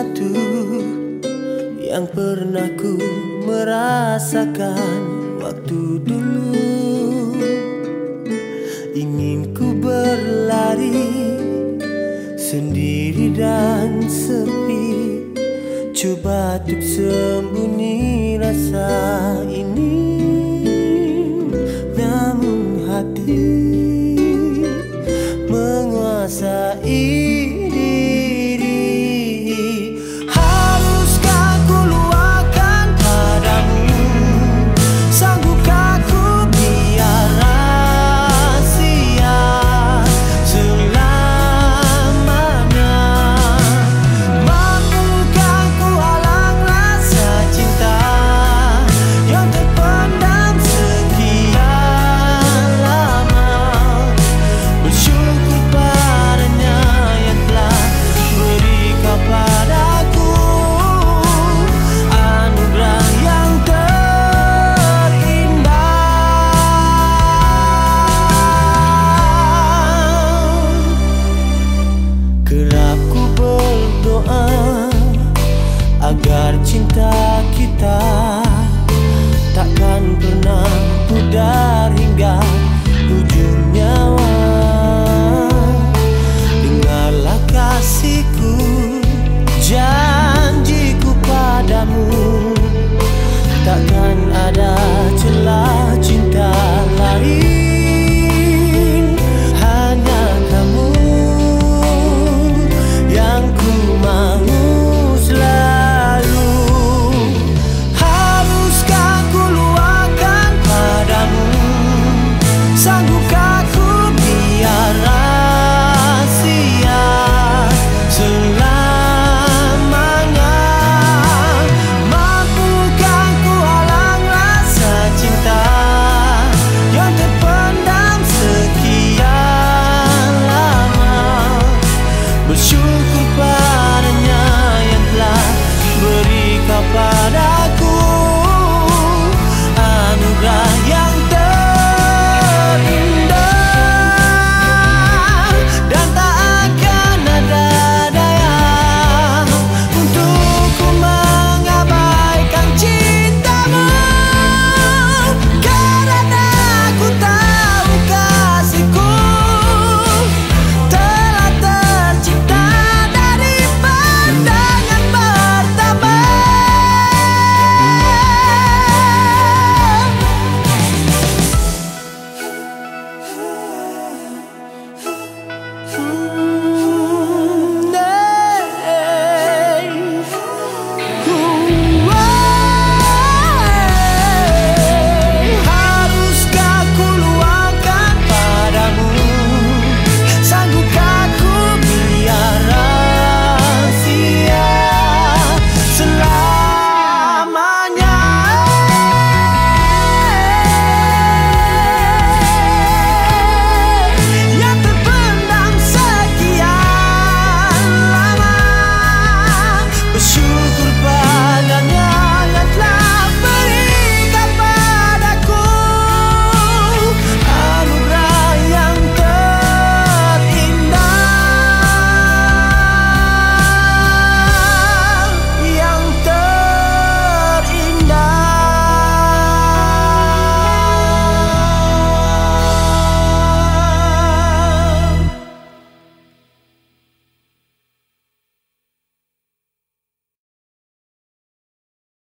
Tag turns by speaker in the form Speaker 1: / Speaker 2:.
Speaker 1: sesuatu yang pernah ku merasakan waktu dulu. Ingin ku berlari sendiri dan sepi, coba untuk sembunyi rasa ini. Namun hati menguasai diri. Haruskah ku luahkan padamu? Sanggupkah ku biar rahasia selamanya? Mampukah ku halang rasa cinta yang terpendam sekian lama? Bersyukur padanya yang telah beri kepadaku anugerah yang terindah. Kerap ku berdoa agar cinta kita takkan pernah pudar hingga ujung nyawa. Dengarlah kasihku, jangan